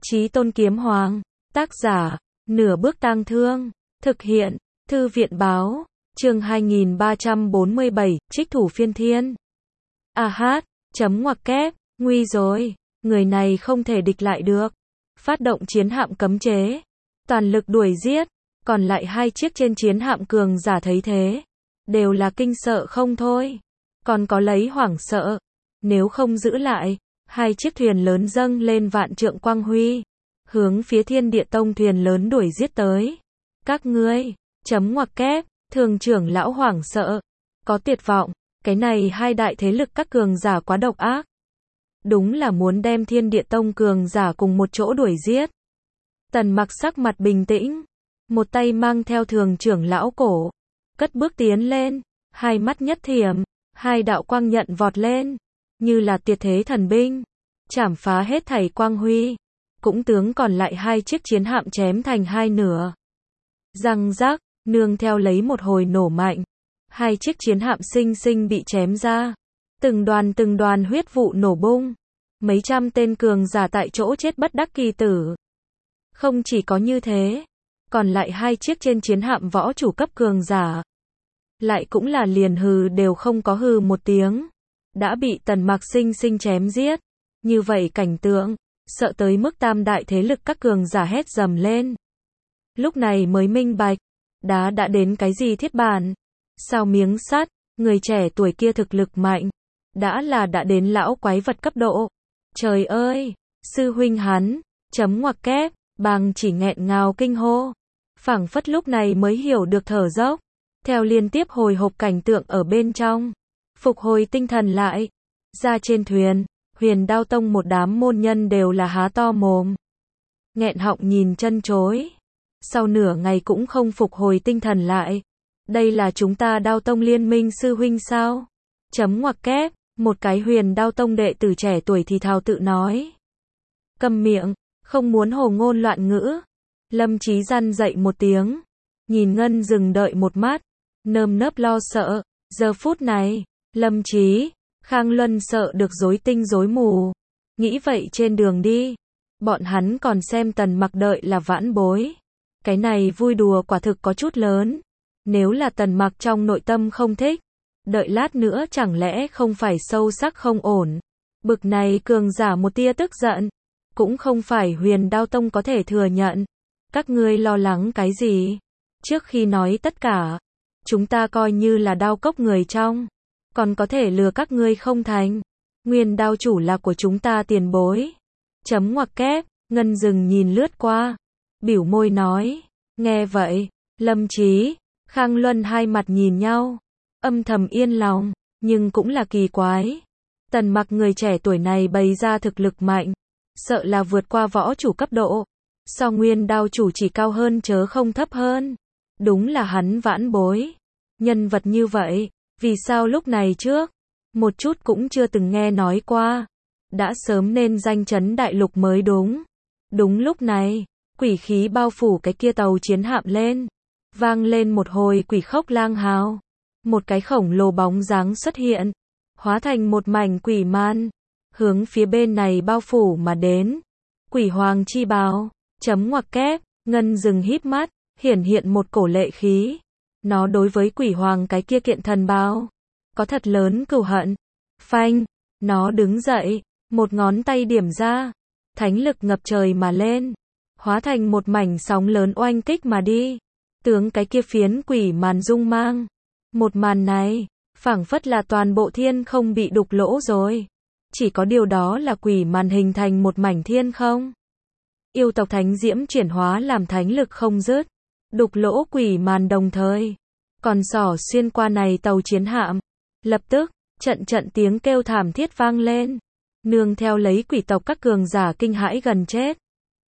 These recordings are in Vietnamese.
Chí Tôn Kiếm Hoàng. Tác giả, Nửa Bước Tang Thương. Thực hiện, Thư viện báo. Chương 2347, Trích thủ phiên thiên. A hát, chấm ngoặc kép, nguy rồi, người này không thể địch lại được. Phát động chiến hạm cấm chế, toàn lực đuổi giết, còn lại 2 chiếc trên chiến hạm cường giả thấy thế, đều là kinh sợ không thôi, còn có lấy hoảng sợ, nếu không giữ lại, 2 chiếc thuyền lớn dâng lên vạn trượng quang huy, hướng phía Thiên Địa Tông thuyền lớn đuổi giết tới. Các ngươi, chấm ngoặc kép, Thường trưởng lão hoảng sợ, có tuyệt vọng, cái này 2 đại thế lực các cường giả quá độc ác. Đúng là muốn đem Thiên Địa Tông cường giả cùng một chỗ đuổi giết. Tần Mặc sắc mặt bình tĩnh, một tay mang theo Thường trưởng lão cổ, cất bước tiến lên, hai mắt nhất thiểm, 2 đạo quang nhận vọt lên, như là tuyệt thế thần binh, chảm phá hết thảy quang huy, cũng tướng còn lại 2 chiếc chiến hạm chém thành 2 nửa. Răng rắc, nương theo lấy một hồi nổ mạnh, 2 chiếc chiến hạm xinh xinh bị chém ra, từng đoàn huyết vụ nổ bung, mấy trăm tên cường giả tại chỗ chết bất đắc kỳ tử. Không chỉ có như thế, còn lại 2 chiếc trên chiến hạm võ chủ cấp cường giả, lại cũng là liền hừ đều không có hừ một tiếng, đã bị Tần Mặc xinh xinh chém giết. Như vậy cảnh tượng, sợ tới mức tam đại thế lực các cường giả hét dầm lên. Lúc này mới minh bạch, đã đến cái gì thiết bản, sao miếng sắt, người trẻ tuổi kia thực lực mạnh, đã đến lão quái vật cấp độ. Trời ơi, sư huynh hắn, chấm ngoặc kép, Bàng chỉ nghẹn ngào kinh hô, phảng phất lúc này mới hiểu được thở dốc, theo liên tiếp hồi hộp cảnh tượng ở bên trong, phục hồi tinh thần lại, ra trên thuyền, Huyền Đao Tông một đám môn nhân đều là há to mồm, nghẹn họng nhìn chân chối, sau nửa ngày cũng không phục hồi tinh thần lại. Đây là chúng ta Đao Tông liên minh sư huynh sao? Chấm ngoặc kép, một cái Huyền Đao Tông đệ tử trẻ tuổi thì thào tự nói. Câm miệng, không muốn hồ ngôn loạn ngữ. Lâm Chí răn dậy một tiếng, nhìn Ngân Dừng đợi một mắt, nơm nớp lo sợ. Giờ phút này, Lâm Chí, Khang Luân sợ được rối tinh rối mù. Nghĩ vậy trên đường đi, bọn hắn còn xem Tần Mặc đợi là vãn bối. Cái này vui đùa quả thực có chút lớn. Nếu là Tần Mặc trong nội tâm không thích, đợi lát nữa chẳng lẽ không phải sâu sắc không ổn. Bực này cường giả một tia tức giận, cũng không phải Huyền Đao Tông có thể thừa nhận. Các ngươi lo lắng cái gì? Trước khi nói tất cả, chúng ta coi như là Đao Cốc người trong, còn có thể lừa các ngươi không thành. Nguyên đao chủ là của chúng ta tiền bối. Chấm ngoặc kép, Ngân Dừng nhìn lướt qua, biểu môi nói. Nghe vậy, Lâm Chí, Khang Luân hai mặt nhìn nhau, âm thầm yên lòng, nhưng cũng là kỳ quái. Tần Mặc người trẻ tuổi này bày ra thực lực mạnh, sợ là vượt qua võ chủ cấp độ, so Nguyên đao chủ chỉ cao hơn chớ không thấp hơn. Đúng là hắn vãn bối. Nhân vật như vậy, vì sao lúc này trước, một chút cũng chưa từng nghe nói qua, đã sớm nên danh chấn đại lục mới đúng. Đúng lúc này, quỷ khí bao phủ cái kia tàu chiến hạm lên, vang lên một hồi quỷ khốc lang hào, một cái khổng lồ bóng dáng xuất hiện, hóa thành một mảnh quỷ man, hướng phía bên này bao phủ mà đến. Quỷ hoàng chi bào, chấm ngoặc kép, Ngân Dừng híp mắt, hiện một cổ lệ khí. Nó đối với quỷ hoàng cái kia kiện thần bào, có thật lớn cừu hận. Phanh, nó đứng dậy, một ngón tay điểm ra, thánh lực ngập trời mà lên, hóa thành một mảnh sóng lớn oanh kích mà đi, tướng cái kia phiến quỷ màn rung mang. Một màn này, phảng phất là toàn bộ thiên không bị đục lỗ rồi. Chỉ có điều đó là quỷ màn hình thành một mảnh thiên không. Yêu tộc thánh diễm chuyển hóa làm thánh lực không dứt, đục lỗ quỷ màn đồng thời, còn xỏ xuyên qua này tàu chiến hạm. Lập tức, trận tiếng kêu thảm thiết vang lên, nương theo lấy quỷ tộc các cường giả kinh hãi gần chết.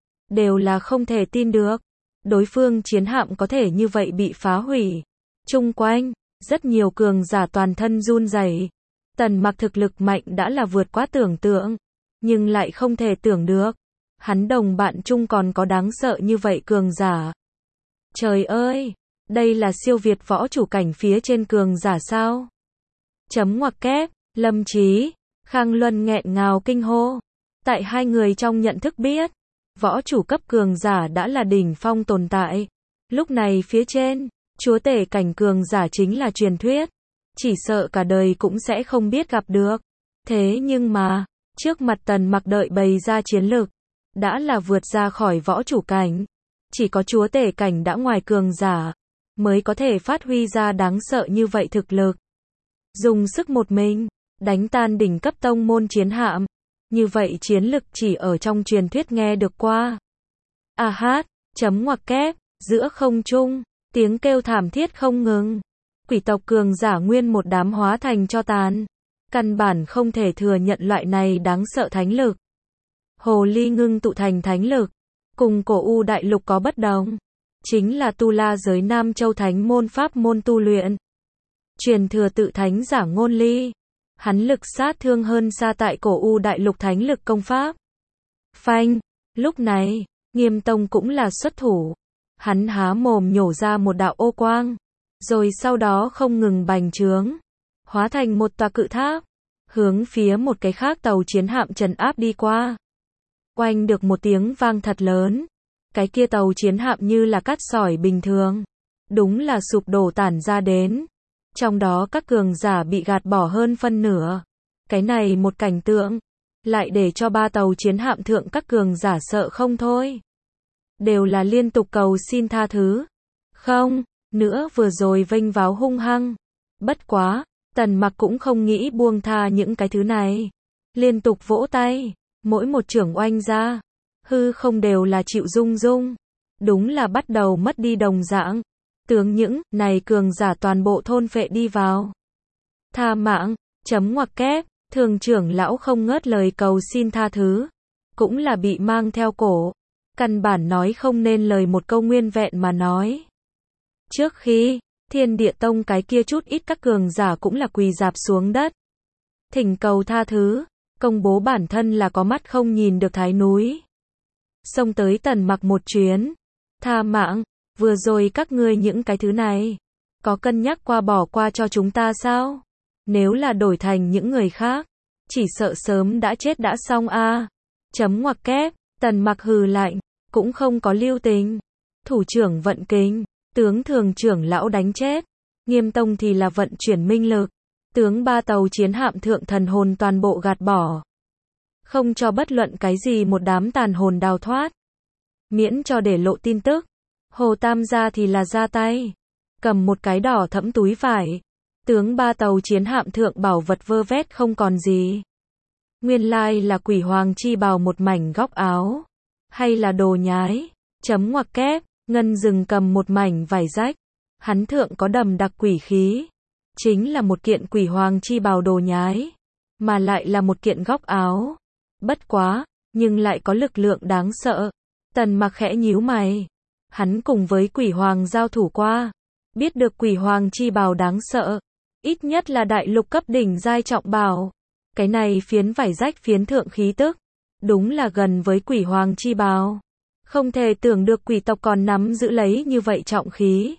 Đều là không thể tin được, đối phương chiến hạm có thể như vậy bị phá hủy. Chung quanh, rất nhiều cường giả toàn thân run rẩy. Tần Mặc thực lực mạnh đã là vượt quá tưởng tượng, nhưng lại không thể tưởng được, hắn đồng bạn chung còn có đáng sợ như vậy cường giả. Trời ơi, đây là siêu việt võ chủ cảnh phía trên cường giả sao? Chấm ngoặc kép, Lâm Chí, Khang Luân nghẹn ngào kinh hô. Tại hai người trong nhận thức biết, võ chủ cấp cường giả đã là đỉnh phong tồn tại. Lúc này phía trên, chúa tể cảnh cường giả chính là truyền thuyết. Chỉ sợ cả đời cũng sẽ không biết gặp được. Thế nhưng mà, trước mặt Tần Mặc đợi bày ra chiến lực, đã là vượt ra khỏi võ chủ cảnh. Chỉ có chúa tể cảnh đã ngoài cường giả, mới có thể phát huy ra đáng sợ như vậy thực lực. Dùng sức một mình, đánh tan đỉnh cấp tông môn chiến hạm. Như vậy chiến lực chỉ ở trong truyền thuyết nghe được qua. A hát, chấm ngoặc kép, giữa không trung, tiếng kêu thảm thiết không ngừng. Quỷ tộc cường giả nguyên một đám hóa thành tro tàn. Căn bản không thể thừa nhận loại này đáng sợ thánh lực. Hồ ly ngưng tụ thành thánh lực, cùng cổ u đại lục có bất đồng. Chính là tu la giới Nam Châu thánh môn pháp môn tu luyện. Truyền thừa tự thánh giả ngôn ly. Hắn lực sát thương hơn xa tại cổ u đại lục thánh lực công pháp. Phanh, lúc này, Nghiêm Tông cũng là xuất thủ. Hắn há mồm nhổ ra một đạo ô quang, rồi sau đó không ngừng bành trướng, hóa thành một tòa cự tháp, hướng phía một cái khác tàu chiến hạm trấn áp đi qua. Oanh được một tiếng vang thật lớn, cái kia tàu chiến hạm như là cát sỏi bình thường, đúng là sụp đổ tản ra đến. Trong đó các cường giả bị gạt bỏ hơn phân nửa. Cái này một cảnh tượng, lại để cho ba tàu chiến hạm thượng các cường giả sợ không thôi. Đều là liên tục cầu xin tha thứ. Không, nữa vừa rồi vênh váo hung hăng. Bất quá, Tần Mặc cũng không nghĩ buông tha những cái thứ này. Liên tục vỗ tay, mỗi một chưởng oanh ra, hư không đều là chịu rung rung. Đúng là bắt đầu mất đi đồng dạng. Tướng những này cường giả toàn bộ thôn phệ đi vào. Tha mạng, chấm ngoặc kép, thường trưởng lão không ngớt lời cầu xin tha thứ. Cũng là bị mang theo cổ. Căn bản nói không nên lời một câu nguyên vẹn mà nói. Trước khi, Thiên Địa Tông cái kia chút ít các cường giả cũng là quỳ rạp xuống đất. Thỉnh cầu tha thứ, công bố bản thân là có mắt không nhìn được thái núi. Xông tới Tần Mặc một chuyến. Tha mạng, vừa rồi các ngươi những cái thứ này, có cân nhắc qua bỏ qua cho chúng ta sao? Nếu là đổi thành những người khác, chỉ sợ sớm đã chết đã xong a. Chấm ngoặc kép, Tần Mặc hừ lạnh, cũng không có lưu tình. Thủ trưởng vận kính, tướng thường trưởng lão đánh chết. Nghiêm Tông thì là vận chuyển minh lực, tướng ba tàu chiến hạm thượng thần hồn toàn bộ gạt bỏ. Không cho bất luận cái gì một đám tàn hồn đào thoát. Miễn cho để lộ tin tức. Hồ Tam gia thì là ra tay, cầm một cái đỏ thẫm túi vải, tướng ba tàu chiến hạm thượng bảo vật vơ vét không còn gì. Nguyên lai là quỷ hoàng chi bào một mảnh góc áo, hay là đồ nhái, chấm ngoặc kép, Ngân Dừng cầm một mảnh vải rách, hắn thượng có đầm đặc quỷ khí, chính là một kiện quỷ hoàng chi bào đồ nhái, mà lại là một kiện góc áo. Bất quá, nhưng lại có lực lượng đáng sợ. Tần Mặc khẽ nhíu mày. Hắn cùng với quỷ hoàng giao thủ qua, biết được quỷ hoàng chi bào đáng sợ, ít nhất là đại lục cấp đỉnh giai trọng bào. Cái này phiến vải rách phiến thượng khí tức, đúng là gần với quỷ hoàng chi bào. Không thể tưởng được quỷ tộc còn nắm giữ lấy như vậy trọng khí.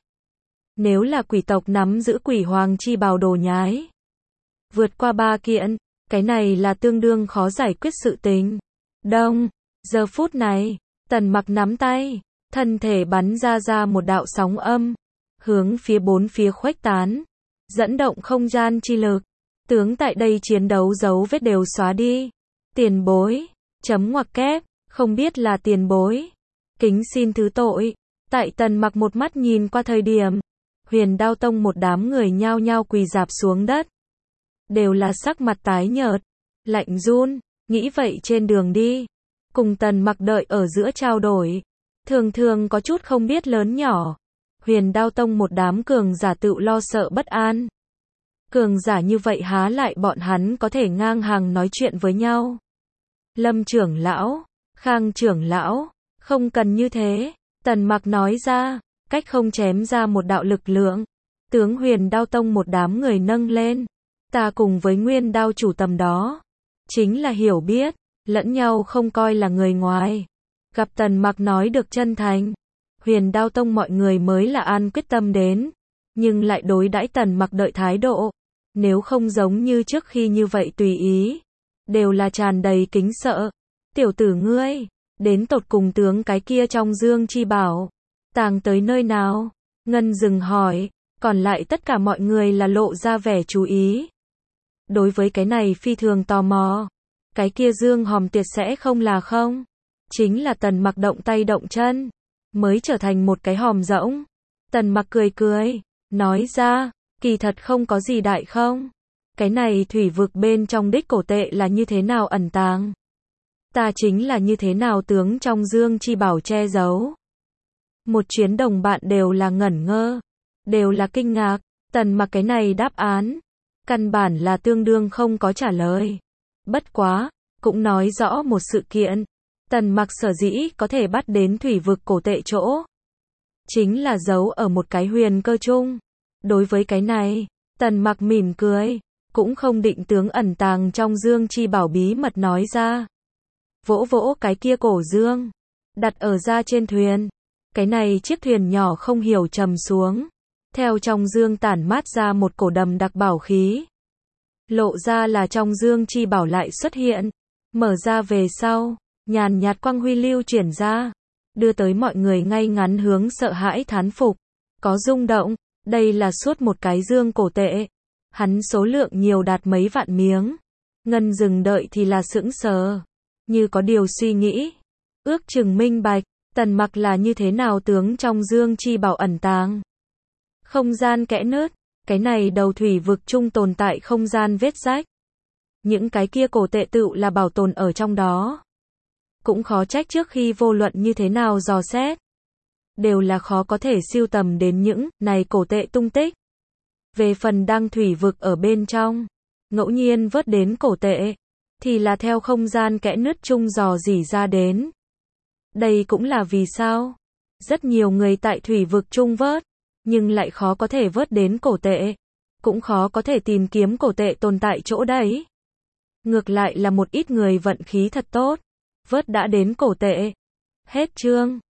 Nếu là quỷ tộc nắm giữ quỷ hoàng chi bào đồ nhái, vượt qua 3 kiện, cái này là tương đương khó giải quyết sự tình. Đông, giờ phút này, Tần Mặc nắm tay, thân thể bắn ra một đạo sóng âm, hướng phía bốn phía khuếch tán, dẫn động không gian chi lực, tướng tại đây chiến đấu dấu vết đều xóa đi. Tiền bối, chấm ngoặc kép, không biết là tiền bối, kính xin thứ tội. Tại Tần Mặc một mắt nhìn qua thời điểm, Huyền Đao Tông một đám người nhao nhao quỳ rạp xuống đất, đều là sắc mặt tái nhợt, lạnh run, nghĩ vậy trên đường đi, cùng Tần Mặc đợi ở giữa trao đổi, thường thường có chút không biết lớn nhỏ. Huyền Đao Tông một đám cường giả tự lo sợ bất an. Cường giả như vậy há lại bọn hắn có thể ngang hàng nói chuyện với nhau. Lâm trưởng lão, Khang trưởng lão, không cần như thế. Tần Mặc nói ra, cách không chém ra một đạo lực lượng. Tướng Huyền Đao Tông một đám người nâng lên. Ta cùng với Nguyên Đao chủ tầm đó, chính là hiểu biết, lẫn nhau không coi là người ngoài. Gặp Tần Mặc nói được chân thành, Huyền Đao Tông mọi người mới là an quyết tâm đến, nhưng lại đối đãi Tần Mặc đợi thái độ, nếu không giống như trước khi như vậy tùy ý, đều là tràn đầy kính sợ. Tiểu tử ngươi, Đến tột cùng tướng cái kia trong dương chi bảo tàng tới nơi nào? Ngân dừng hỏi, còn lại tất cả mọi người là lộ ra vẻ chú ý. Đối với cái này phi thường tò mò. Cái kia dương hòm tiệt sẽ không là không? Chính là Tần Mặc động tay động chân, mới trở thành một cái hòm rỗng. Tần Mặc cười cười, nói ra, kỳ thật không có gì đại không? Cái này thủy vực bên trong đích cổ tệ là như thế nào ẩn tàng? Ta chính là như thế nào tướng trong dương chi bảo che giấu? Một chuyến đồng bạn đều là ngẩn ngơ, đều là kinh ngạc. Tần Mặc cái này đáp án, căn bản là tương đương không có trả lời. Bất quá, cũng nói rõ một sự kiện. Tần Mặc sở dĩ có thể bắt đến thủy vực cổ tệ chỗ, chính là giấu ở một cái huyền cơ chung. Đối với cái này, Tần Mặc mỉm cười, cũng không định tướng ẩn tàng trong dương chi bảo bí mật nói ra. Vỗ vỗ cái kia cổ dương, đặt ở ra trên thuyền. Cái này chiếc thuyền nhỏ không hiểu trầm xuống. Theo trong dương tản mát ra một cổ đầm đặc bảo khí. Lộ ra là trong dương chi bảo lại xuất hiện. Mở ra về sau, nhàn nhạt quang huy lưu chuyển ra, đưa tới mọi người ngay ngắn hướng sợ hãi thán phục. Có rung động, đây là suốt một cái dương cổ tệ. Hắn số lượng nhiều đạt mấy vạn miếng. Ngân dừng đợi thì là sững sờ, như có điều suy nghĩ. Ước chừng minh bạch, Tần Mặc là như thế nào tướng trong dương chi bảo ẩn tàng. Không gian kẽ nứt, cái này đầu thủy vực chung tồn tại không gian vết rách. Những cái kia cổ tệ tựu là bảo tồn ở trong đó. Cũng khó trách trước khi vô luận như thế nào dò xét, đều là khó có thể siêu tầm đến những này cổ tệ tung tích. Về phần đang thủy vực ở bên trong, ngẫu nhiên vớt đến cổ tệ, thì là theo không gian kẽ nứt chung dò dỉ ra đến. Đây cũng là vì sao rất nhiều người tại thủy vực chung vớt, nhưng lại khó có thể vớt đến cổ tệ, cũng khó có thể tìm kiếm cổ tệ tồn tại chỗ đấy. Ngược lại là một ít người vận khí thật tốt, vớt đã đến cổ tệ. Hết chương.